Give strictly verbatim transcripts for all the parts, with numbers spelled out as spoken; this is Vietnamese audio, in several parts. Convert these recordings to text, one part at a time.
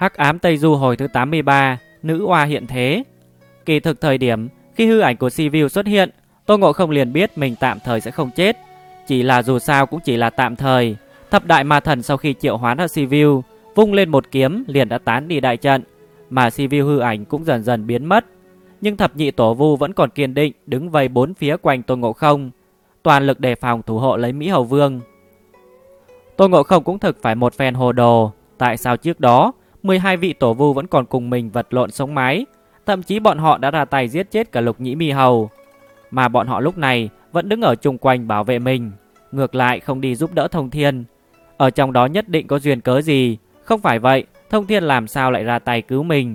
Hắc ám Tây Du hồi thứ tám mươi ba, nữ oa hiện thế. Kỳ thực thời điểm khi hư ảnh của Sivu xuất hiện, Tôn Ngộ Không liền biết mình tạm thời sẽ không chết. Chỉ là dù sao cũng chỉ là tạm thời. Thập đại ma thần sau khi triệu hoán ra Sivu, vung lên một kiếm liền đã tán đi đại trận, mà Sivu hư ảnh cũng dần dần biến mất. Nhưng thập nhị tổ vu vẫn còn kiên định đứng vây bốn phía quanh Tôn Ngộ Không, toàn lực đề phòng thủ hộ lấy Mỹ Hầu Vương. Tôn Ngộ Không cũng thực phải một phen hồ đồ. Tại sao trước đó mười hai vị tổ vu vẫn còn cùng mình vật lộn sống mái, thậm chí bọn họ đã ra tay giết chết cả Lục Nhĩ Mi Hầu, mà bọn họ lúc này vẫn đứng ở chung quanh bảo vệ mình, ngược lại không đi giúp đỡ Thông Thiên. Ở trong đó nhất định có duyên cớ gì, không phải vậy Thông Thiên làm sao lại ra tay cứu mình.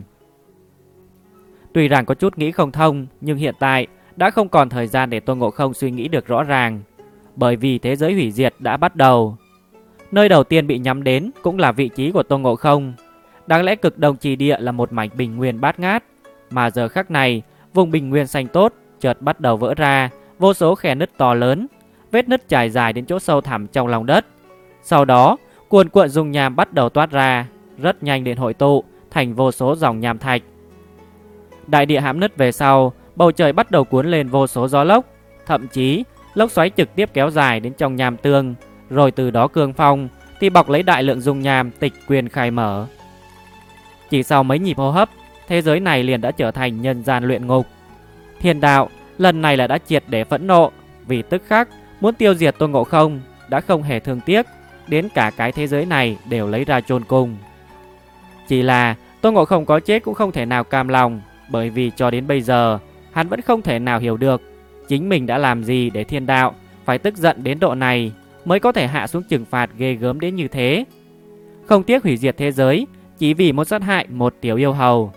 Tuy rằng có chút nghĩ không thông, nhưng hiện tại đã không còn thời gian để Tôn Ngộ Không suy nghĩ được rõ ràng, bởi vì thế giới hủy diệt đã bắt đầu. Nơi đầu tiên bị nhắm đến cũng là vị trí của Tôn Ngộ Không. Đáng lẽ cực đông chỉ địa là một mảnh bình nguyên bát ngát, mà giờ khắc này vùng bình nguyên xanh tốt chợt bắt đầu vỡ ra, vô số khe nứt to lớn, vết nứt trải dài đến chỗ sâu thẳm trong lòng đất. Sau đó cuồn cuộn dung nham bắt đầu toát ra, rất nhanh đến hội tụ thành vô số dòng nham thạch. Đại địa hãm nứt về sau, bầu trời bắt đầu cuốn lên vô số gió lốc, thậm chí lốc xoáy trực tiếp kéo dài đến trong nham tương, rồi từ đó cương phong thì bọc lấy đại lượng dung nham tịch quyền khai mở. Chỉ sau mấy nhịp hô hấp, thế giới này liền đã trở thành nhân gian luyện ngục. Thiên đạo lần này là đã triệt để phẫn nộ, vì tức khắc muốn tiêu diệt Tôn Ngộ Không, đã không hề thương tiếc, đến cả cái thế giới này đều lấy ra chôn cùng. Chỉ là Tôn Ngộ Không có chết cũng không thể nào cam lòng, bởi vì cho đến bây giờ hắn vẫn không thể nào hiểu được chính mình đã làm gì để thiên đạo phải tức giận đến độ này, mới có thể hạ xuống trừng phạt ghê gớm đến như thế. Không tiếc hủy diệt thế giới chỉ vì muốn sát hại một tiểu yêu hầu.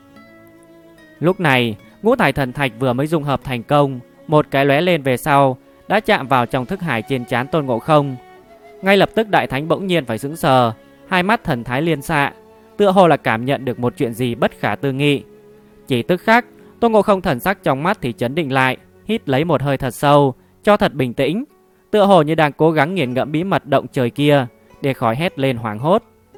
Lúc này ngũ thải thần thạch vừa mới dung hợp thành công, một cái lóe lên về sau đã chạm vào trong thức hải trên trán Tôn Ngộ Không. Ngay lập tức đại thánh bỗng nhiên phải sững sờ, hai mắt thần thái liên xạ, tựa hồ là cảm nhận được một chuyện gì bất khả tư nghị. Chỉ tức khắc Tôn Ngộ Không thần sắc trong mắt thì chấn định lại, hít lấy một hơi thật sâu, cho thật bình tĩnh, tựa hồ như đang cố gắng nghiền ngẫm bí mật động trời kia để khỏi hét lên hoảng hốt.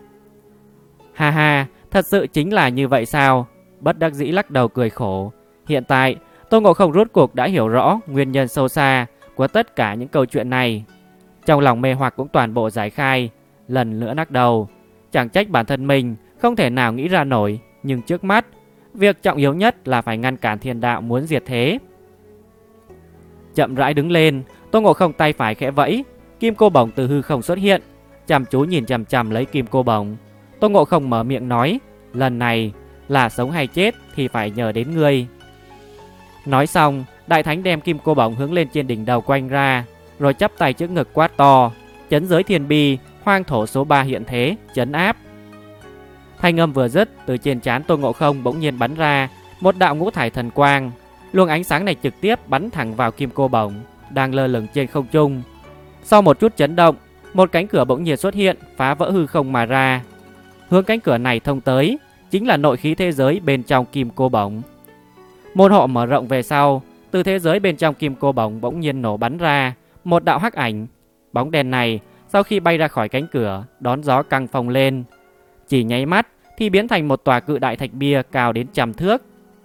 Ha ha, thật sự chính là như vậy sao? Bất đắc dĩ lắc đầu cười khổ. Hiện tại Tôn Ngộ Không rốt cuộc đã hiểu rõ nguyên nhân sâu xa của tất cả những câu chuyện này. Trong lòng mê hoặc cũng toàn bộ giải khai, lần nữa lắc đầu. Chẳng trách bản thân mình không thể nào nghĩ ra nổi, nhưng trước mắt việc trọng yếu nhất là phải ngăn cản thiên đạo muốn diệt thế. Chậm rãi đứng lên, Tôn Ngộ Không tay phải khẽ vẫy, kim cô bổng từ hư không xuất hiện, chăm chú nhìn chằm chằm lấy kim cô bổng. Tôn Ngộ Không mở miệng nói, lần này là sống hay chết thì phải nhờ đến ngươi. Nói xong, đại thánh đem kim cô bổng hướng lên trên đỉnh đầu quanh ra, rồi chắp tay trước ngực quát to, chấn giới thiên bi, hoang thổ số ba hiện thế, chấn áp. Thanh âm vừa dứt, từ trên trán Tôn Ngộ Không bỗng nhiên bắn ra một đạo ngũ thải thần quang. Luồng ánh sáng này trực tiếp bắn thẳng vào kim cô bổng đang lơ lửng trên không trung. Sau một chút chấn động, một cánh cửa bỗng nhiên xuất hiện, phá vỡ hư không mà ra. Hướng cánh cửa này thông tới chính là nội khí thế giới bên trong kim cô bổng. Môn hộ mở rộng về sau, từ thế giới bên trong kim cô bổng bỗng nhiên nổ bắn ra một đạo hắc ảnh. Bóng đèn này sau khi bay ra khỏi cánh cửa, đón gió căng phồng lên, chỉ nháy mắt thì biến thành một tòa cự đại thạch bia cao đến trăm thước.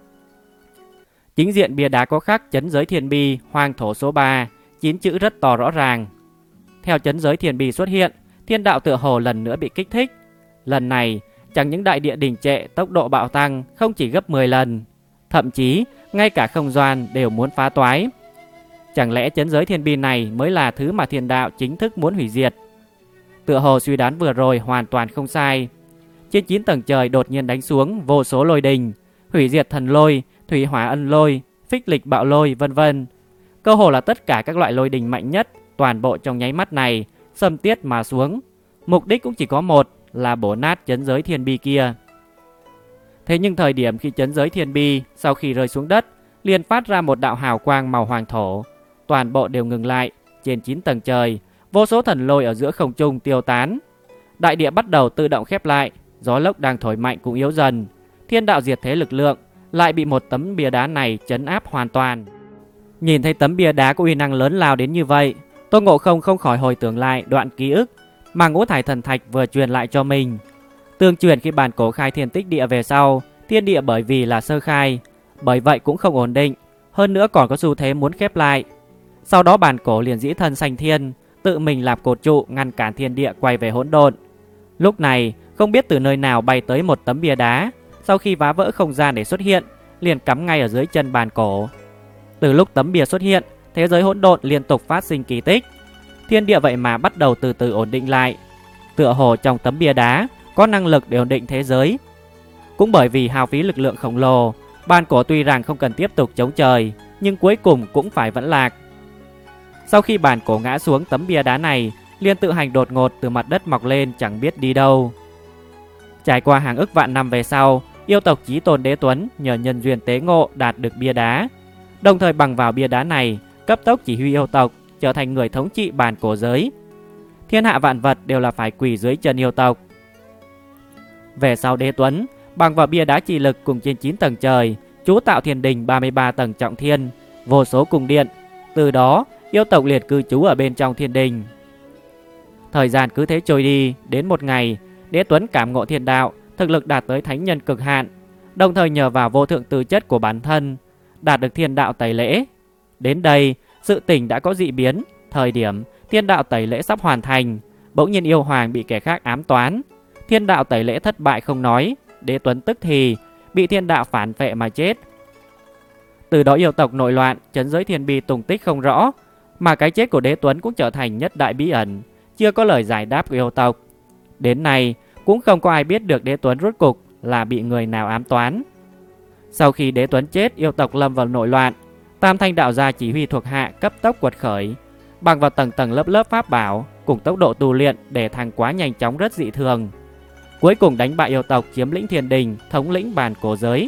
Chính diện bia đá có khắc chấn giới thiên bi, hoang thổ số ba, chín chữ rất to rõ ràng. Theo chấn giới thiên bi xuất hiện, thiên đạo tựa hồ lần nữa bị kích thích. Lần này chẳng những đại địa đình trệ, tốc độ bạo tăng không chỉ gấp mười lần, thậm chí ngay cả không gian đều muốn phá toái. Chẳng lẽ chấn giới thiên bi này mới là thứ mà thiên đạo chính thức muốn hủy diệt? Tựa hồ suy đoán vừa rồi hoàn toàn không sai. Trên chín tầng trời đột nhiên đánh xuống vô số lôi đình, hủy diệt thần lôi, thủy hỏa ân lôi, phích lịch bạo lôi, vân vân. Cơ hồ là tất cả các loại lôi đình mạnh nhất, toàn bộ trong nháy mắt này xâm tiết mà xuống. Mục đích cũng chỉ có một, là bổ nát chấn giới thiên bi kia. Thế nhưng thời điểm khi chấn giới thiên bi sau khi rơi xuống đất liền phát ra một đạo hào quang màu hoàng thổ, toàn bộ đều ngừng lại. Trên chín tầng trời, vô số thần lôi ở giữa không trung tiêu tán, đại địa bắt đầu tự động khép lại, gió lốc đang thổi mạnh cũng yếu dần. Thiên đạo diệt thế lực lượng lại bị một tấm bia đá này trấn áp hoàn toàn. Nhìn thấy tấm bia đá có uy năng lớn lao đến như vậy, Tôn Ngộ Không không khỏi hồi tưởng lại đoạn ký ức mà ngũ thải thần thạch vừa truyền lại cho mình. Tương truyền khi bản cổ khai thiên tích địa về sau, thiên địa bởi vì là sơ khai, bởi vậy cũng không ổn định, hơn nữa còn có xu thế muốn khép lại. Sau đó bản cổ liền dĩ thân sanh thiên, tự mình làm cột trụ ngăn cản thiên địa quay về hỗn độn. Lúc này không biết từ nơi nào bay tới một tấm bia đá, sau khi phá vỡ không gian để xuất hiện, liền cắm ngay ở dưới chân bản cổ. Từ lúc tấm bia xuất hiện, thế giới hỗn độn liên tục phát sinh kỳ tích. Thiên địa vậy mà bắt đầu từ từ ổn định lại. Tựa hồ trong tấm bia đá có năng lực để ổn định thế giới. Cũng bởi vì hao phí lực lượng khổng lồ, bản cổ tuy rằng không cần tiếp tục chống trời, nhưng cuối cùng cũng phải vẫn lạc. Sau khi bản cổ ngã xuống tấm bia đá này, liền tự hành đột ngột từ mặt đất mọc lên chẳng biết đi đâu. Trải qua hàng ức vạn năm về sau, yêu tộc Chí Tôn Đế Tuấn nhờ nhân duyên tế ngộ đạt được bia đá, đồng thời bằng vào bia đá này cấp tốc chỉ huy yêu tộc, trở thành người thống trị bản cổ giới. Thiên hạ vạn vật đều là phải quỳ dưới chân yêu tộc. Về sau Đế Tuấn bằng vào bia đá trì lực cùng trên chín tầng trời, chú tạo thiên đình ba mươi ba tầng trọng thiên, vô số cung điện. Từ đó yêu tộc liệt cư trú ở bên trong thiên đình. Thời gian cứ thế trôi đi, đến một ngày, Đế Tuấn cảm ngộ thiên đạo, thực lực đạt tới thánh nhân cực hạn, đồng thời nhờ vào vô thượng tư chất của bản thân, đạt được thiên đạo tẩy lễ. Đến đây, sự tình đã có dị biến. Thời điểm thiên đạo tẩy lễ sắp hoàn thành, bỗng nhiên yêu hoàng bị kẻ khác ám toán. Thiên đạo tẩy lễ thất bại không nói, Đế Tuấn tức thì bị thiên đạo phản phệ mà chết. Từ đó yêu tộc nội loạn, chấn giới thiên bi tung tích không rõ, mà cái chết của Đế Tuấn cũng trở thành nhất đại bí ẩn, chưa có lời giải đáp của yêu tộc. Đến nay cũng không có ai biết được Đế Tuấn rốt cục là bị người nào ám toán. Sau khi Đế Tuấn chết, yêu tộc lâm vào nội loạn. Tam Thanh đạo gia chỉ huy thuộc hạ cấp tốc quật khởi, bằng vào tầng tầng lớp lớp pháp bảo cùng tốc độ tu luyện để thăng quá nhanh chóng rất dị thường. Cuối cùng đánh bại yêu tộc, chiếm lĩnh thiên đình, thống lĩnh bản cổ giới.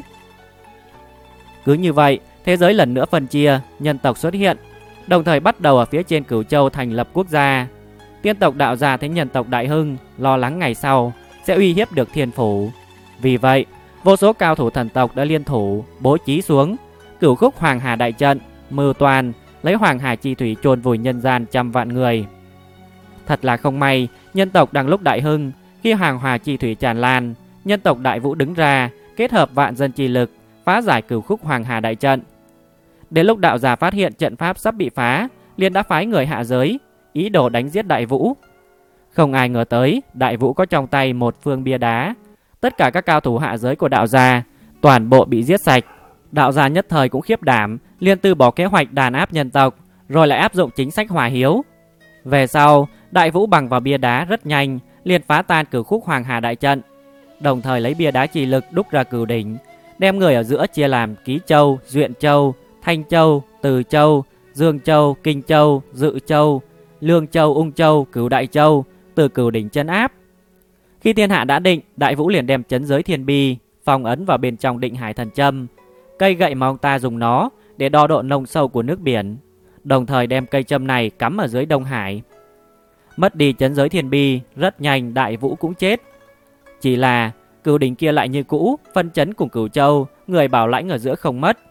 Cứ như vậy, thế giới lần nữa phân chia, nhân tộc xuất hiện, đồng thời bắt đầu ở phía trên Cửu Châu thành lập quốc gia. Tiên tộc đạo gia thấy nhân tộc đại hưng, lo lắng ngày sau sẽ uy hiếp được thiên phủ. Vì vậy, vô số cao thủ thần tộc đã liên thủ bố trí xuống Cửu Khúc Hoàng Hà đại trận, mưu toàn lấy Hoàng Hà chi thủy chôn vùi nhân gian trăm vạn người. Thật là không may, nhân tộc đang lúc đại hưng, khi Hoàng Hà chi thủy tràn lan, nhân tộc Đại Vũ đứng ra, kết hợp vạn dân chi lực, phá giải Cửu Khúc Hoàng Hà đại trận. Đến lúc đạo giả phát hiện trận pháp sắp bị phá, liền đã phái người hạ giới, ý đồ đánh giết Đại Vũ. Không ai ngờ tới, Đại Vũ có trong tay một phương bia đá. Tất cả các cao thủ hạ giới của đạo gia toàn bộ bị giết sạch. Đạo gia nhất thời cũng khiếp đảm, liền từ bỏ kế hoạch đàn áp nhân tộc, rồi lại áp dụng chính sách hòa hiếu. Về sau, Đại Vũ bằng vào bia đá rất nhanh, liền phá tan Cửu Khúc Hoàng Hà đại trận, đồng thời lấy bia đá trì lực đúc ra cửu đỉnh, đem người ở giữa chia làm Ký Châu, Duyện Châu, Thanh Châu, Từ Châu, Dương Châu, Kinh Châu, Dự Châu, Lương Châu, Ung Châu, Cửu Đại Châu, từ cửu đỉnh trấn áp. Khi thiên hạ đã định, Đại Vũ liền đem chấn giới thiên bi phong ấn vào bên trong định hải thần châm, cây gậy mà ông ta dùng nó để đo độ nông sâu của nước biển, đồng thời đem cây châm này cắm ở dưới Đông Hải. Mất đi chấn giới thiên bi, rất nhanh Đại Vũ cũng chết. Chỉ là cửu đỉnh kia lại như cũ, phân chấn cùng Cửu Châu, người bảo lãnh ở giữa không mất.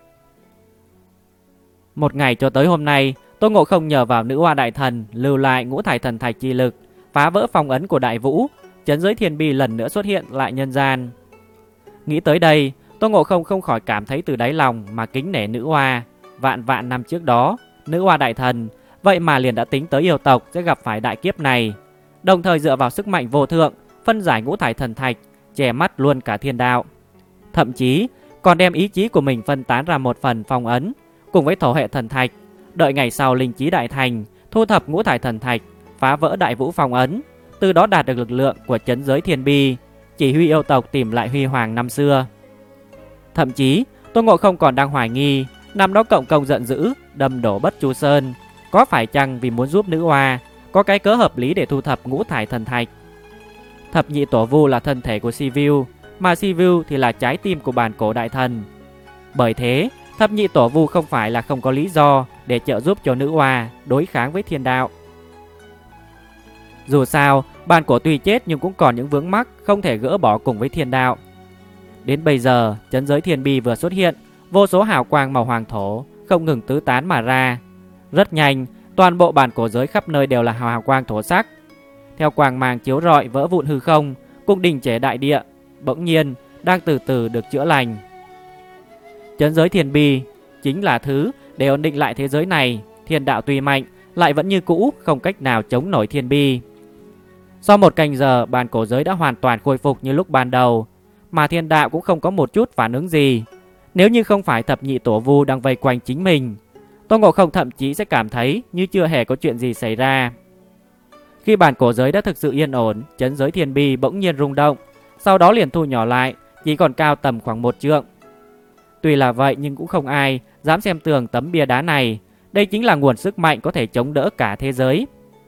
Một ngày cho tới hôm nay, Tôn Ngộ Không nhờ vào Nữ Hoa Đại Thần lưu lại ngũ thải thần thạch chi lực, phá vỡ phong ấn của Đại Vũ, chấn giới thiên bi lần nữa xuất hiện lại nhân gian. Nghĩ tới đây, Tôn Ngộ Không không khỏi cảm thấy từ đáy lòng mà kính nể Nữ Hoa. Vạn vạn năm trước đó, Nữ Hoa Đại Thần vậy mà liền đã tính tới yêu tộc sẽ gặp phải đại kiếp này, đồng thời dựa vào sức mạnh vô thượng phân giải ngũ thải thần thạch, che mắt luôn cả thiên đạo. Thậm chí còn đem ý chí của mình phân tán ra một phần phong ấn cùng với thổ hệ thần thạch, đợi ngày sau linh trí đại thành, thu thập ngũ thải thần thạch, phá vỡ Đại Vũ phong ấn, từ đó đạt được lực lượng của chấn giới thiên bi, chỉ huy yêu tộc tìm lại huy hoàng năm xưa. Thậm chí Tôn Ngộ Không còn đang hoài nghi, năm đó Cộng Công giận dữ đâm đổ Bất Chu Sơn, có phải chăng vì muốn giúp Nữ Hoa có cái cớ hợp lý để thu thập ngũ thải thần thạch. Thập nhị tổ vu là thân thể của Sivu, mà Sivu thì là trái tim của bản cổ đại thần. Bởi thế, thập nhị tổ vu không phải là không có lý do để trợ giúp cho Nữ Hoa đối kháng với thiên đạo. Dù sao, bản cổ tuy chết nhưng cũng còn những vướng mắc không thể gỡ bỏ cùng với thiên đạo. Đến bây giờ, chấn giới thiên bi vừa xuất hiện, vô số hào quang màu hoàng thổ không ngừng tứ tán mà ra. Rất nhanh, toàn bộ bản cổ giới khắp nơi đều là hào quang thổ sắc. Theo quang mang chiếu rọi vỡ vụn hư không, cũng đình trệ đại địa, bỗng nhiên đang từ từ được chữa lành. Chấn giới thiên bi chính là thứ để ổn định lại thế giới này. Thiên đạo tuy mạnh, lại vẫn như cũ không cách nào chống nổi thiên bi. Sau một canh giờ, bàn cổ giới đã hoàn toàn khôi phục như lúc ban đầu, mà thiên đạo cũng không có một chút phản ứng gì. Nếu như không phải thập nhị tổ vu đang vây quanh chính mình, Tôn Ngộ Không thậm chí sẽ cảm thấy như chưa hề có chuyện gì xảy ra. Khi bàn cổ giới đã thực sự yên ổn, chấn giới thiên bi bỗng nhiên rung động, sau đó liền thu nhỏ lại, chỉ còn cao tầm khoảng một trượng. Tuy là vậy nhưng cũng không ai dám xem thường tấm bia đá này. Đây chính là nguồn sức mạnh có thể chống đỡ cả thế giới.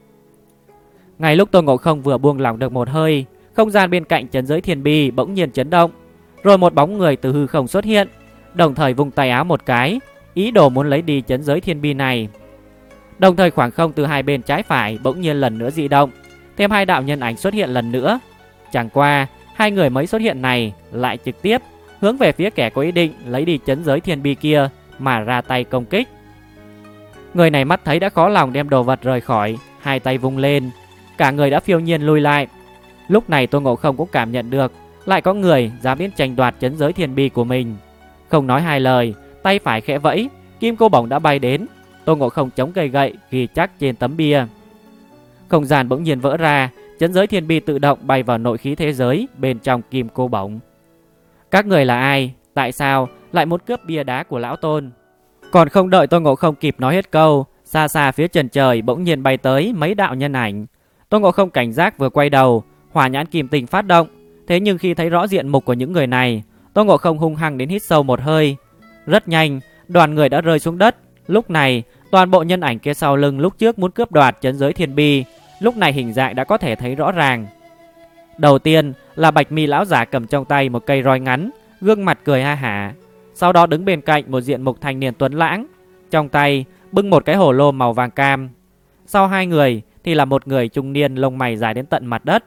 Ngay lúc Tôn Ngộ Không vừa buông lỏng được một hơi, không gian bên cạnh chấn giới thiên bi bỗng nhiên chấn động, rồi một bóng người từ hư không xuất hiện, đồng thời vung tay áo một cái, ý đồ muốn lấy đi chấn giới thiên bi này. Đồng thời khoảng không từ hai bên trái phải bỗng nhiên lần nữa dị động, thêm hai đạo nhân ảnh xuất hiện lần nữa. Chẳng qua hai người mới xuất hiện này lại trực tiếp hướng về phía kẻ có ý định lấy đi chấn giới thiên bi kia mà ra tay công kích. Người này mắt thấy đã khó lòng đem đồ vật rời khỏi, hai tay vung lên, cả người đã phiêu nhiên lui lại. Lúc này Tôn Ngộ Không cũng cảm nhận được lại có người dám đến tranh đoạt chấn giới thiên bi của mình. Không nói hai lời, tay phải khẽ vẫy, kim cô bổng đã bay đến. Tôn Ngộ Không chống cây gậy ghi chắc trên tấm bia. Không gian bỗng nhiên vỡ ra, chấn giới thiên bi tự động bay vào nội khí thế giới bên trong kim cô bổng. Các người là ai? Tại sao lại muốn cướp bia đá của lão Tôn? Còn không đợi Tôn Ngộ Không kịp nói hết câu, xa xa phía chân trời bỗng nhiên bay tới mấy đạo nhân ảnh. Tôn Ngộ Không cảnh giác vừa quay đầu, hỏa nhãn kim tinh phát động. Thế nhưng khi thấy rõ diện mục của những người này, Tôn Ngộ Không hung hăng đến hít sâu một hơi. Rất nhanh, đoàn người đã rơi xuống đất. Lúc này, toàn bộ nhân ảnh kia sau lưng lúc trước muốn cướp đoạt chấn giới thiên bi, lúc này hình dạng đã có thể thấy rõ ràng. Đầu tiên là bạch mi lão giả cầm trong tay một cây roi ngắn, gương mặt cười ha hả. Sau đó đứng bên cạnh một diện mục thanh niên tuấn lãng, trong tay bưng một cái hồ lô màu vàng cam. Sau hai người thì là một người trung niên lông mày dài đến tận mặt đất.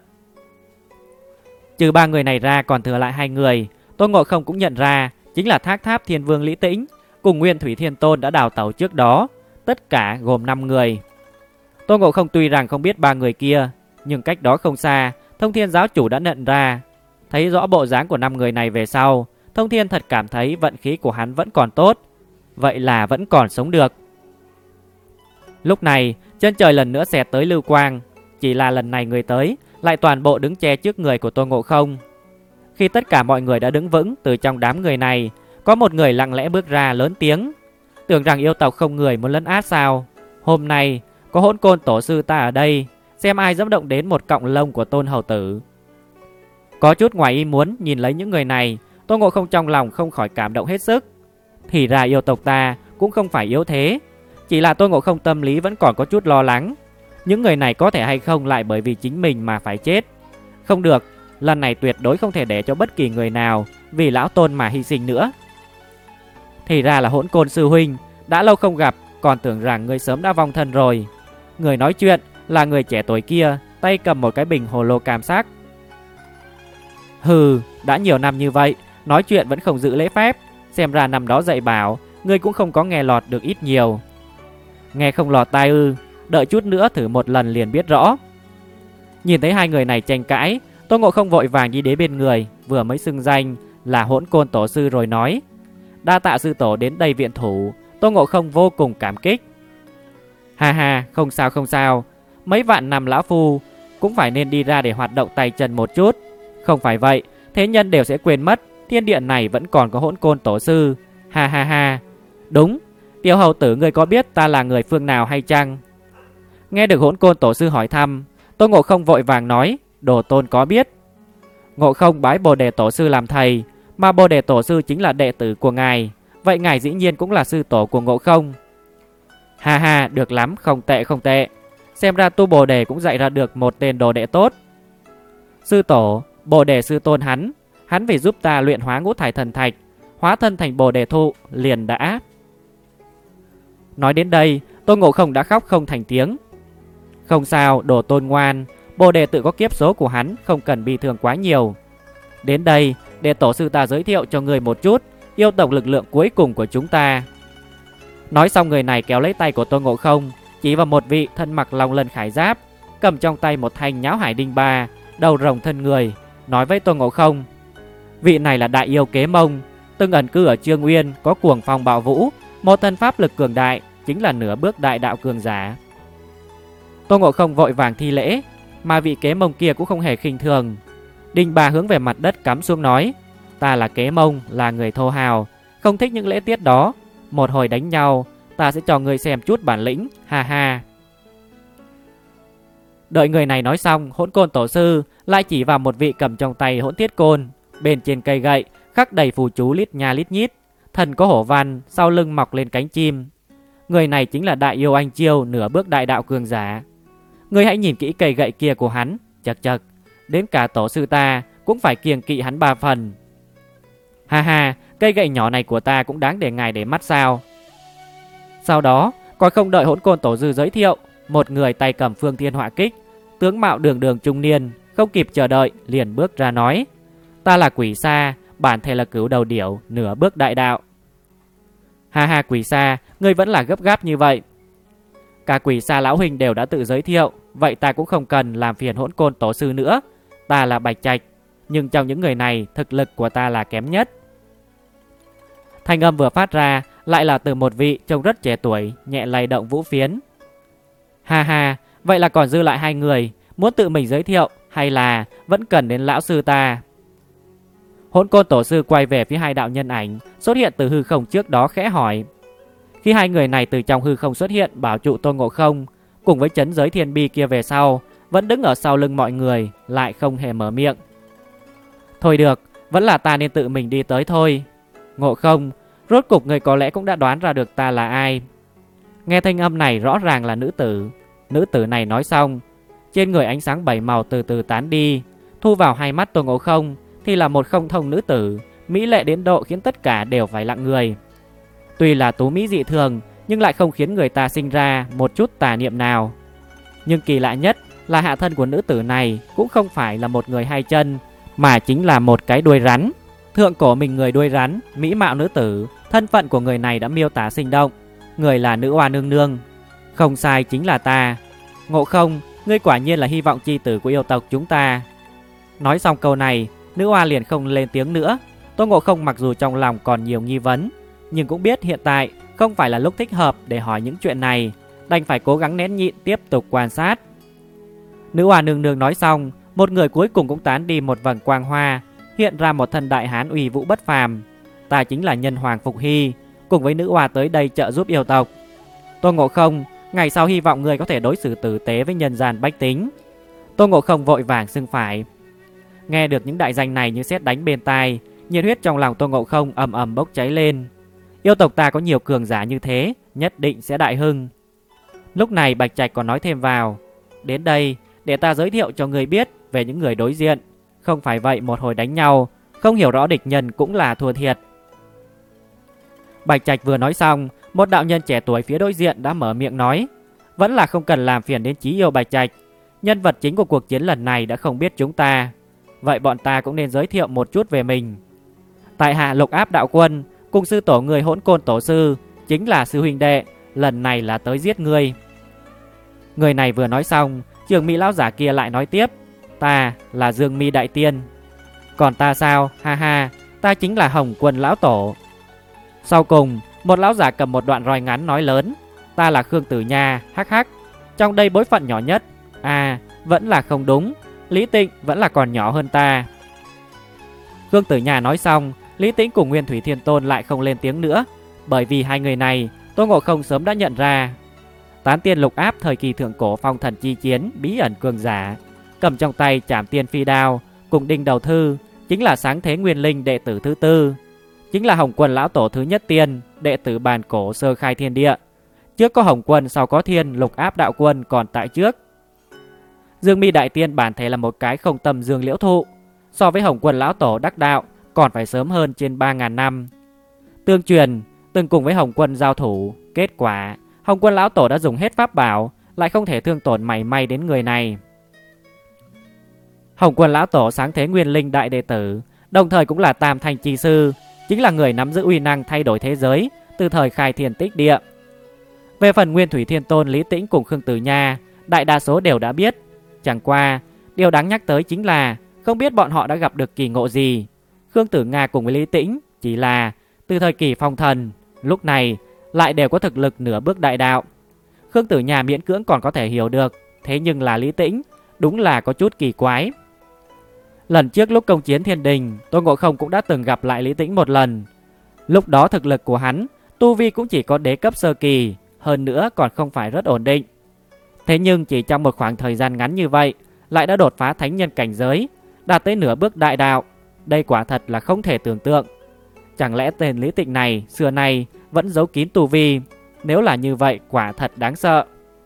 Trừ ba người này ra còn thừa lại hai người, Tôn Ngộ Không cũng nhận ra chính là Thác Tháp Thiên Vương Lý Tĩnh cùng Nguyên Thủy Thiên Tôn đã đào tẩu trước đó, tất cả gồm năm người. Tôn Ngộ Không tuy rằng không biết ba người kia, nhưng cách đó không xa, Thông Thiên giáo chủ đã nhận ra. Thấy rõ bộ dáng của năm người này về sau, Thông Thiên thật cảm thấy vận khí của hắn vẫn còn tốt, vậy là vẫn còn sống được. Lúc này, chân trời lần nữa xẹt tới lưu quang, chỉ là lần này người tới lại toàn bộ đứng che trước người của Tôn Ngộ Không. Khi tất cả mọi người đã đứng vững, từ trong đám người này có một người lặng lẽ bước ra lớn tiếng, tưởng rằng yêu tộc không người muốn lấn át sao? Hôm nay có Hỗn Côn tổ sư ta ở đây, xem ai dám động đến một cọng lông của Tôn hầu tử. Có chút ngoài ý muốn nhìn lấy những người này, Tôn Ngộ Không trong lòng không khỏi cảm động hết sức. Thì ra yêu tộc ta cũng không phải yếu thế, chỉ là Tôn Ngộ Không tâm lý vẫn còn có chút lo lắng. Những người này có thể hay không lại bởi vì chính mình mà phải chết. Không được, lần này tuyệt đối không thể để cho bất kỳ người nào vì lão Tôn mà hy sinh nữa. Thì ra là Hỗn Côn sư huynh, đã lâu không gặp, còn tưởng rằng người sớm đã vong thân rồi. Người nói chuyện là người trẻ tuổi kia, tay cầm một cái bình hồ lô cam sắc. Hừ, đã nhiều năm như vậy, nói chuyện vẫn không giữ lễ phép. Xem ra năm đó dạy bảo, ngươi cũng không có nghe lọt được ít nhiều. Nghe không lọt tai ư? Đợi chút nữa thử một lần liền biết rõ. Nhìn thấy hai người này tranh cãi, Tôn Ngộ Không vội vàng đi đến bên người, vừa mới xưng danh là Hỗn Côn tổ sư rồi nói: đa tạ sư tổ đến đây viện thủ. Tôn Ngộ Không vô cùng cảm kích. Ha ha, không sao không sao, mấy vạn năm lão phu cũng phải nên đi ra để hoạt động tay chân một chút. Không phải vậy, thế nhân đều sẽ quên mất thiên điện này vẫn còn có Hỗn Côn tổ sư. Ha ha ha. Đúng, tiểu hầu tử, ngươi có biết ta là người phương nào hay chăng? Nghe được Hỗn Côn tổ sư hỏi thăm, Tôn Ngộ Không vội vàng nói: đồ tôn có biết. Ngộ Không bái Bồ Đề tổ sư làm thầy, mà Bồ Đề tổ sư chính là đệ tử của ngài, vậy ngài dĩ nhiên cũng là sư tổ của Ngộ Không. Ha ha, được lắm, không tệ không tệ. Xem ra tu Bồ Đề cũng dạy ra được một tên đồ đệ tốt. Sư tổ, Bồ Đề sư tôn hắn, hắn vì giúp ta luyện hóa ngũ thải thần thạch, hóa thân thành Bồ Đề thụ liền đã. Nói đến đây, Tôn Ngộ Không đã khóc không thành tiếng. Không sao, đồ tôn ngoan, Bồ Đề tự có kiếp số của hắn, không cần bi thương quá nhiều. Đến đây, để tổ sư ta giới thiệu cho người một chút yêu tộc lực lượng cuối cùng của chúng ta. Nói xong, người này kéo lấy tay của Tôn Ngộ Không, chỉ vào một vị thân mặc long lân khải giáp, cầm trong tay một thanh nháo hải đinh ba, đầu rồng thân người, nói với Tôn Ngộ Không: vị này là đại yêu Kế Mông, từng ẩn cư ở Trương Uyên, có cuồng phong bạo vũ, một thân pháp lực cường đại, chính là nửa bước đại đạo cường giả. Tôn Ngộ Không vội vàng thi lễ, mà vị Kế Mông kia cũng không hề khinh thường. Đinh Ba hướng về mặt đất cắm xuống nói: ta là Kế Mông, là người thô hào, không thích những lễ tiết đó. Một hồi đánh nhau, ta sẽ cho người xem chút bản lĩnh, ha ha. Đợi người này nói xong, Hỗn Côn Tổ Sư lại chỉ vào một vị cầm trong tay Hỗn Thiết Côn, bên trên cây gậy khắc đầy phù chú lít nha lít nhít, thần có hổ văn, sau lưng mọc lên cánh chim. Người này chính là đại yêu Anh Chiêu, nửa bước đại đạo cường giả. Người hãy nhìn kỹ cây gậy kia của hắn, chật chật, đến cả tổ sư ta cũng phải kiêng kỵ hắn ba phần. Ha ha, cây gậy nhỏ này của ta cũng đáng để ngài để mắt sao? Sau đó, còn không đợi Hỗn Côn Tổ Sư giới thiệu, một người tay cầm Phương Thiên Họa Kích, tướng mạo đường đường trung niên, không kịp chờ đợi liền bước ra nói: ta là Quỷ Sa, bản thể là Cửu Đầu Điểu, nửa bước đại đạo. Ha ha, Quỷ Sa, ngươi vẫn là gấp gáp như vậy. Cả Quỷ Sa lão huynh đều đã tự giới thiệu, vậy ta cũng không cần làm phiền Hỗn Côn Tổ Sư nữa. Ta là Bạch Trạch, nhưng trong những người này thực lực của ta là kém nhất. Thanh âm vừa phát ra lại là từ một vị trông rất trẻ tuổi, nhẹ lay động vũ phiến. Ha ha, vậy là còn dư lại hai người, muốn tự mình giới thiệu hay là vẫn cần đến lão sư ta? Hỗn Côn Tổ Sư quay về phía hai đạo nhân ảnh xuất hiện từ hư không trước đó khẽ hỏi. Khi hai người này từ trong hư không xuất hiện bảo trụ Tôn Ngộ Không cùng với chấn giới thiên bi kia về sau, vẫn đứng ở sau lưng mọi người, lại không hề mở miệng. Thôi được, vẫn là ta nên tự mình đi tới thôi. Ngộ Không, rốt cục người có lẽ cũng đã đoán ra được ta là ai. Nghe thanh âm này rõ ràng là nữ tử. Nữ tử này nói xong, trên người ánh sáng bảy màu từ từ tán đi, thu vào hai mắt Tôn Ngộ Không thì là một không thông nữ tử, mỹ lệ đến độ khiến tất cả đều phải lặng người. Tuy là tú mỹ dị thường, nhưng lại không khiến người ta sinh ra một chút tà niệm nào. Nhưng kỳ lạ nhất là hạ thân của nữ tử này cũng không phải là một người hai chân, mà chính là một cái đuôi rắn. Thượng cổ mình người đuôi rắn, mỹ mạo nữ tử, thân phận của người này đã miêu tả sinh động. Người là nữ oa nương nương. Không sai, chính là ta. Ngộ Không, ngươi quả nhiên là hy vọng chi tử của yêu tộc chúng ta. Nói xong câu này, nữ oa liền không lên tiếng nữa. Tôn Ngộ Không mặc dù trong lòng còn nhiều nghi vấn, nhưng cũng biết hiện tại không phải là lúc thích hợp để hỏi những chuyện này, đành phải cố gắng nén nhịn tiếp tục quan sát. Nữ oa nương nương nói xong, một người cuối cùng cũng tán đi một vầng quang hoa, hiện ra một thân đại hán uy vũ bất phàm. Ta chính là Nhân Hoàng Phục Hy, cùng với nữ oa tới đây trợ giúp yêu tộc. Tôn Ngộ Không, ngày sau hy vọng người có thể đối xử tử tế với nhân gian bách tính. Tôn Ngộ Không vội vàng xưng phải. Nghe được những đại danh này như sét đánh bên tai, nhiệt huyết trong lòng Tôn Ngộ Không ầm ầm bốc cháy lên. Yêu tộc ta có nhiều cường giả như thế, nhất định sẽ đại hưng. Lúc này Bạch Trạch còn nói thêm vào: đến đây để ta giới thiệu cho người biết về những người đối diện, không phải vậy một hồi đánh nhau, không hiểu rõ địch nhân cũng là thua thiệt. Bạch Trạch vừa nói xong, một đạo nhân trẻ tuổi phía đối diện đã mở miệng nói: vẫn là không cần làm phiền đến Chí Yêu Bạch Trạch, nhân vật chính của cuộc chiến lần này đã không biết chúng ta, vậy bọn ta cũng nên giới thiệu một chút về mình. Tại hạ Lục Áp đạo quân cùng sư tổ người Hỗn Côn Tổ Sư, chính là sư huynh đệ, lần này là tới giết ngươi. Người này vừa nói xong, Trường Mi lão giả kia lại nói tiếp: ta là Dương Mi đại tiên. Còn ta sao? Ha ha, ta chính là Hồng Quân lão tổ. Sau cùng, một lão giả cầm một đoạn roi ngắn nói lớn: ta là Khương Tử Nha, hắc hắc. Trong đây bối phận nhỏ nhất. À, vẫn là không đúng, Lý Tịnh vẫn là còn nhỏ hơn ta. Khương Tử Nha nói xong, Lý Tĩnh cùng Nguyên Thủy Thiên Tôn lại không lên tiếng nữa, bởi vì hai người này Tôn Ngộ Không sớm đã nhận ra. Tán tiên Lục Áp thời kỳ thượng cổ phong thần chi chiến, bí ẩn cường giả, cầm trong tay Trảm Tiên Phi Đao cùng Đinh Đầu Thư, chính là Sáng Thế Nguyên Linh đệ tử thứ tư, chính là Hồng Quân lão tổ thứ nhất tiên, đệ tử bàn cổ sơ khai thiên địa. Trước có Hồng Quân, sau có Thiên Lục Áp đạo quân còn tại trước. Dương Mi đại tiên bản thể là một cái không tâm dương liễu thụ, so với Hồng Quân lão tổ đắc đạo còn phải sớm hơn trên ba ngàn năm. Tương truyền từng cùng với Hồng Quân giao thủ, kết quả Hồng Quân lão tổ đã dùng hết pháp bảo, lại không thể thương tổn mảy may đến người này. Hồng Quân lão tổ Sáng Thế Nguyên Linh đại đệ tử, đồng thời cũng là Tam Thanh chi sư, chính là người nắm giữ uy năng thay đổi thế giới từ thời khai thiên tích địa. Về phần Nguyên Thủy Thiên Tôn, Lý Tĩnh cùng Khương Tử Nha, đại đa số đều đã biết. Chẳng qua điều đáng nhắc tới chính là Không biết bọn họ đã gặp được kỳ ngộ gì. Khương Tử Nga cùng với Lý Tĩnh chỉ là từ thời kỳ phong thần, lúc này lại đều có thực lực nửa bước đại đạo. Khương Tử Nha miễn cưỡng còn có thể hiểu được, thế nhưng là Lý Tĩnh đúng là có chút kỳ quái. Lần trước lúc công chiến Thiên Đình, Tôn Ngộ Không cũng đã từng gặp lại Lý Tĩnh một lần. Lúc đó thực lực của hắn, tu vi cũng chỉ có đế cấp sơ kỳ, hơn nữa còn không phải rất ổn định. Thế nhưng chỉ trong một khoảng thời gian ngắn như vậy, lại đã đột phá thánh nhân cảnh giới, đạt tới nửa bước đại đạo. Đây quả thật là không thể tưởng tượng. Chẳng lẽ tên Lý Tĩnh này xưa nay vẫn giấu kín tu vi? Nếu là như vậy quả thật đáng sợ.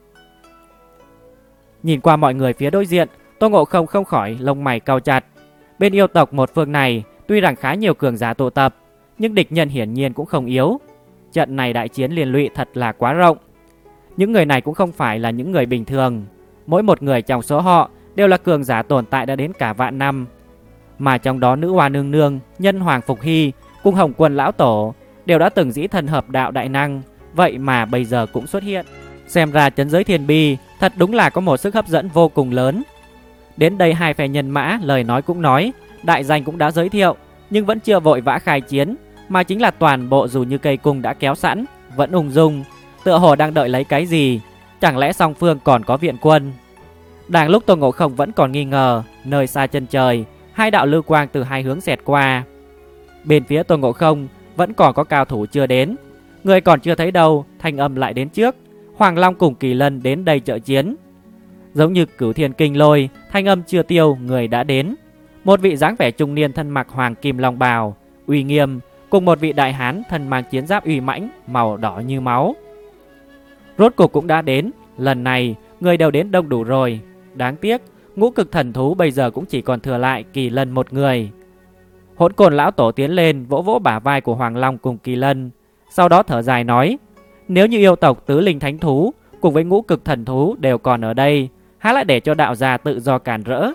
Nhìn qua mọi người phía đối diện, Tôn Ngộ Không không khỏi lông mày cau chặt. Bên yêu tộc một phương này tuy rằng khá nhiều cường giả tụ tập, nhưng địch nhân hiển nhiên cũng không yếu. Trận này đại chiến liên lụy thật là quá rộng. Những người này cũng không phải là những người bình thường. Mỗi một người trong số họ đều là cường giả tồn tại đã đến cả vạn năm. Mà trong đó Nữ Hoa Nương Nương, Nhân Hoàng Phục Hy cùng Hồng Quân Lão Tổ đều đã từng dĩ thân hợp đạo đại năng, vậy mà bây giờ cũng xuất hiện. Xem ra chấn giới thiên bi thật đúng là có một sức hấp dẫn vô cùng lớn. Đến đây hai phe nhân mã lời nói cũng nói, đại danh cũng đã giới thiệu, nhưng vẫn chưa vội vã khai chiến, mà chính là toàn bộ dù như cây cung đã kéo sẵn, vẫn ung dung, tựa hồ đang đợi lấy cái gì. Chẳng lẽ song phương còn có viện quân? Đang lúc Tôn Ngộ Không vẫn còn nghi ngờ, nơi xa chân trời, hai đạo lưu quang từ hai hướng xẹt qua. Bên phía Tôn Ngộ Không vẫn còn có cao thủ chưa đến. Người còn chưa thấy đâu, thanh âm lại đến trước. Hoàng Long cùng Kỳ Lân đến đây trợ chiến. Giống như Cửu Thiên Kinh Lôi, thanh âm chưa tiêu, người đã đến. Một vị dáng vẻ trung niên thân mặc hoàng kim long bào, uy nghiêm, cùng một vị đại hán thân mang chiến giáp uy mãnh, màu đỏ như máu. Rốt cục cũng đã đến. Lần này người đều đến đông đủ rồi. Đáng tiếc ngũ cực thần thú bây giờ cũng chỉ còn thừa lại Kỳ Lân một người. Hỗn Côn Lão Tổ tiến lên vỗ vỗ bả vai của Hoàng Long cùng Kỳ Lân, sau đó thở dài nói: nếu như yêu tộc tứ linh thánh thú cùng với ngũ cực thần thú đều còn ở đây, há lại để cho đạo gia tự do cản rỡ.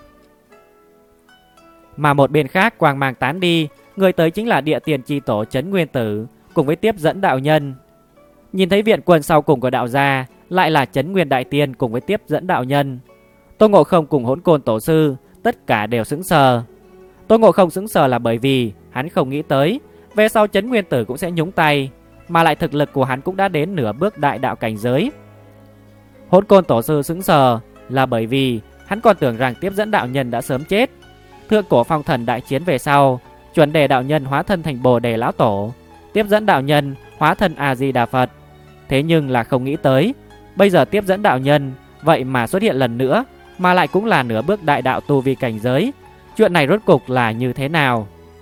Mà một bên khác quang mang tán đi, người tới chính là địa tiền chi tổ Trấn Nguyên Tử cùng với tiếp dẫn đạo nhân. Nhìn thấy viện quân sau cùng của đạo gia lại là Trấn Nguyên Đại Tiên cùng với tiếp dẫn đạo nhân, Tôn Ngộ Không cùng Hỗn Côn Tổ Sư tất cả đều sững sờ. Tôn Ngộ Không sững sờ là bởi vì hắn không nghĩ tới về sau Trấn Nguyên Tử cũng sẽ nhúng tay, mà lại thực lực của hắn cũng đã đến nửa bước đại đạo cảnh giới. Hỗn Côn Tổ Sư sững sờ là bởi vì hắn còn tưởng rằng tiếp dẫn đạo nhân đã sớm chết. Thượng cổ phong thần đại chiến về sau, Chuẩn Đề đạo nhân hóa thân thành Bồ Đề Lão Tổ, tiếp dẫn đạo nhân hóa thân A Di Đà Phật. Thế nhưng là không nghĩ tới, bây giờ tiếp dẫn đạo nhân vậy mà xuất hiện lần nữa, mà lại cũng là nửa bước đại đạo tu vi cảnh giới. Chuyện này rốt cục là như thế nào?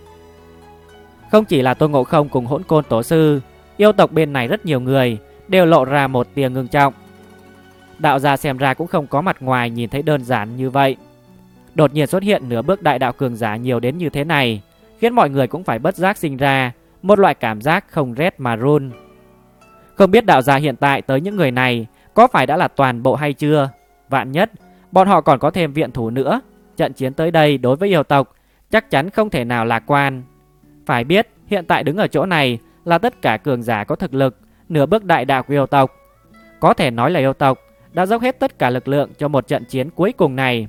Không chỉ là Tôn Ngộ Không cùng Hỗn Côn Tổ Sư, yêu tộc bên này rất nhiều người đều lộ ra một tia ngưng trọng. Đạo gia xem ra cũng không có mặt ngoài nhìn thấy đơn giản như vậy. Đột nhiên xuất hiện nửa bước đại đạo cường giả nhiều đến như thế này, khiến mọi người cũng phải bất giác sinh ra một loại cảm giác không rét mà run. Không biết đạo gia hiện tại tới những người này có phải đã là toàn bộ hay chưa? Vạn nhất bọn họ còn có thêm viện thủ nữa, trận chiến tới đây đối với yêu tộc chắc chắn không thể nào lạc quan. Phải biết hiện tại đứng ở chỗ này là tất cả cường giả có thực lực nửa bước đại đạo của yêu tộc. Có thể nói là yêu tộc đã dốc hết tất cả lực lượng cho một trận chiến cuối cùng này.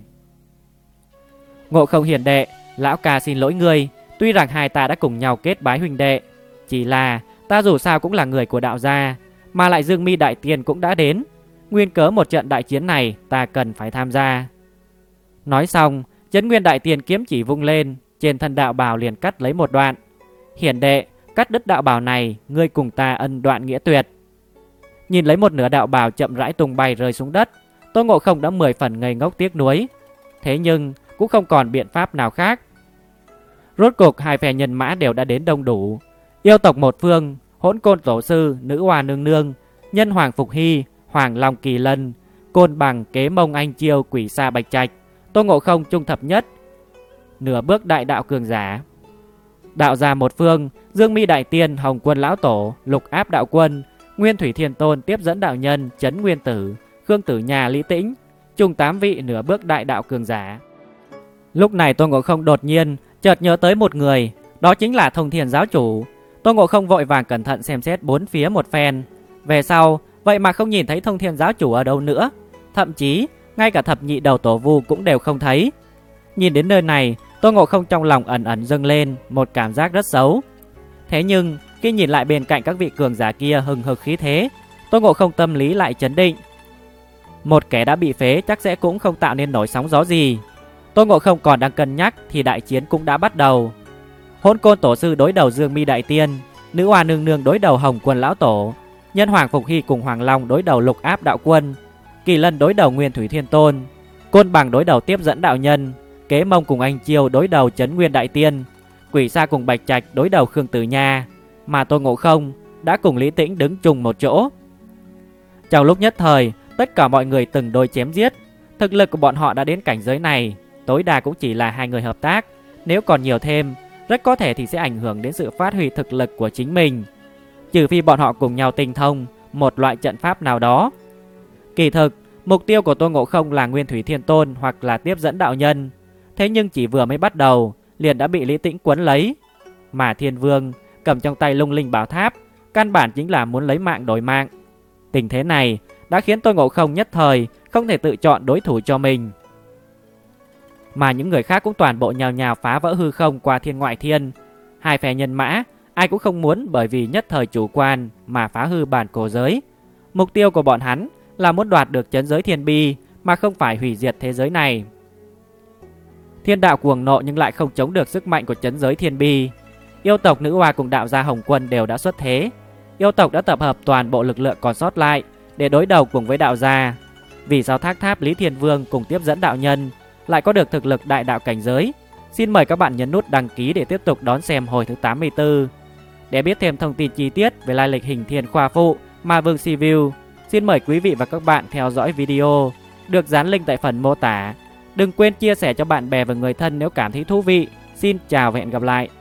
Ngộ Không hiền đệ, lão ca xin lỗi ngươi. Tuy rằng hai ta đã cùng nhau kết bái huynh đệ, chỉ là ta dù sao cũng là người của đạo gia, mà lại Dương Mi Đại Tiên cũng đã đến. Nguyên cớ một trận đại chiến này ta cần phải tham gia. Nói xong, Trấn Nguyên Đại Tiên kiếm chỉ vung lên, trên thân đạo bào liền cắt lấy một đoạn. Hiền đệ, cắt đứt đạo bào này, ngươi cùng ta ân đoạn nghĩa tuyệt. Nhìn lấy một nửa đạo bào chậm rãi tung bay rơi xuống đất, Tôn Ngộ Không đã mười phần ngây ngốc tiếc nuối. Thế nhưng cũng không còn biện pháp nào khác. Rốt cuộc hai phe nhân mã đều đã đến đông đủ. Yêu tộc một phương, Hỗn Côn Tổ Sư, Nữ Hoa Nương Nương, Nhân Hoàng Phục Hy, Hoàng Long Kỳ Lân, Côn Bằng, Kế Mông Anh Chiêu, Quỷ Sa Bạch Trạch, Tôn Ngộ Không trung thập nhất, nửa bước đại đạo cường giả. Đạo gia một phương, Dương Mi Đại Tiên, Hồng Quân Lão Tổ, Lục Áp Đạo Quân, Nguyên Thủy Thiên Tôn, Tiếp dẫn đạo nhân, Trấn Nguyên Tử, Khương Tử Nha, Lý Tĩnh, chung tám vị nửa bước đại đạo cường giả. Lúc này Tôn Ngộ Không đột nhiên chợt nhớ tới một người, đó chính là Thông Thiên giáo chủ. Tôn Ngộ Không vội vàng cẩn thận xem xét bốn phía một phen. Về sau, vậy mà không nhìn thấy Thông Thiên giáo chủ ở đâu nữa, thậm chí ngay cả thập nhị đầu tổ vu cũng đều không thấy. Nhìn đến nơi này, Tôn Ngộ Không trong lòng ẩn ẩn dâng lên một cảm giác rất xấu. Thế nhưng khi nhìn lại bên cạnh các vị cường giả kia hừng hực khí thế, Tôn Ngộ Không tâm lý lại chấn định. Một kẻ đã bị phế chắc sẽ cũng không tạo nên nổi sóng gió gì. Tôn Ngộ Không còn đang cân nhắc thì đại chiến cũng đã bắt đầu. Hỗn Côn Tổ Sư đối đầu Dương Mi Đại Tiên, Nữ Hoa Nương Nương đối đầu Hồng Quân Lão Tổ, Nhân Hoàng Phục Hy cùng Hoàng Long đối đầu Lục Áp Đạo Quân, Kỳ Lân đối đầu Nguyên Thủy Thiên Tôn, Côn Bằng đối đầu Tiếp Dẫn Đạo Nhân, Kế Mông cùng Anh Chiêu đối đầu Trấn Nguyên Đại Tiên, Quỷ Sa cùng Bạch Trạch đối đầu Khương Tử Nha, mà Tôn Ngộ Không đã cùng Lý Tĩnh đứng chung một chỗ. Trong lúc nhất thời, tất cả mọi người từng đôi chém giết. Thực lực của bọn họ đã đến cảnh giới này, tối đa cũng chỉ là hai người hợp tác. Nếu còn nhiều thêm, rất có thể thì sẽ ảnh hưởng đến sự phát huy thực lực của chính mình. Trừ phi bọn họ cùng nhau tinh thông một loại trận pháp nào đó. Kỳ thực, mục tiêu của Tôn Ngộ Không là Nguyên Thủy Thiên Tôn hoặc là Tiếp Dẫn Đạo Nhân. Thế nhưng chỉ vừa mới bắt đầu, liền đã bị Lý Tĩnh quấn lấy. Mà Thiên Vương cầm trong tay Lung Linh Bảo Tháp, căn bản chính là muốn lấy mạng đổi mạng. Tình thế này đã khiến Tôn Ngộ Không nhất thời không thể tự chọn đối thủ cho mình. Mà những người khác cũng toàn bộ nhào nhào phá vỡ hư không qua thiên ngoại thiên. Hai phe nhân mã, ai cũng không muốn bởi vì nhất thời chủ quan mà phá hư bản cổ giới. Mục tiêu của bọn hắn là muốn đoạt được trấn giới thiên bi mà không phải hủy diệt thế giới này. Thiên đạo cuồng nộ nhưng lại không chống được sức mạnh của trấn giới thiên bi. Yêu tộc Nữ Hoa cùng đạo gia Hồng Quân đều đã xuất thế. Yêu tộc đã tập hợp toàn bộ lực lượng còn sót lại để đối đầu cùng với đạo gia. Vì sao Thác Tháp Lý Thiên Vương cùng Tiếp Dẫn Đạo Nhân lại có được thực lực đại đạo cảnh giới? Xin mời các bạn nhấn nút đăng ký để tiếp tục đón xem hồi thứ tám mươi tư. Để biết thêm thông tin chi tiết về lai lịch Hình Thiên Khoa Phụ, Ma Vương Sivu, xin mời quý vị và các bạn theo dõi video được dán link tại phần mô tả. Đừng quên chia sẻ cho bạn bè và người thân nếu cảm thấy thú vị. Xin chào và hẹn gặp lại.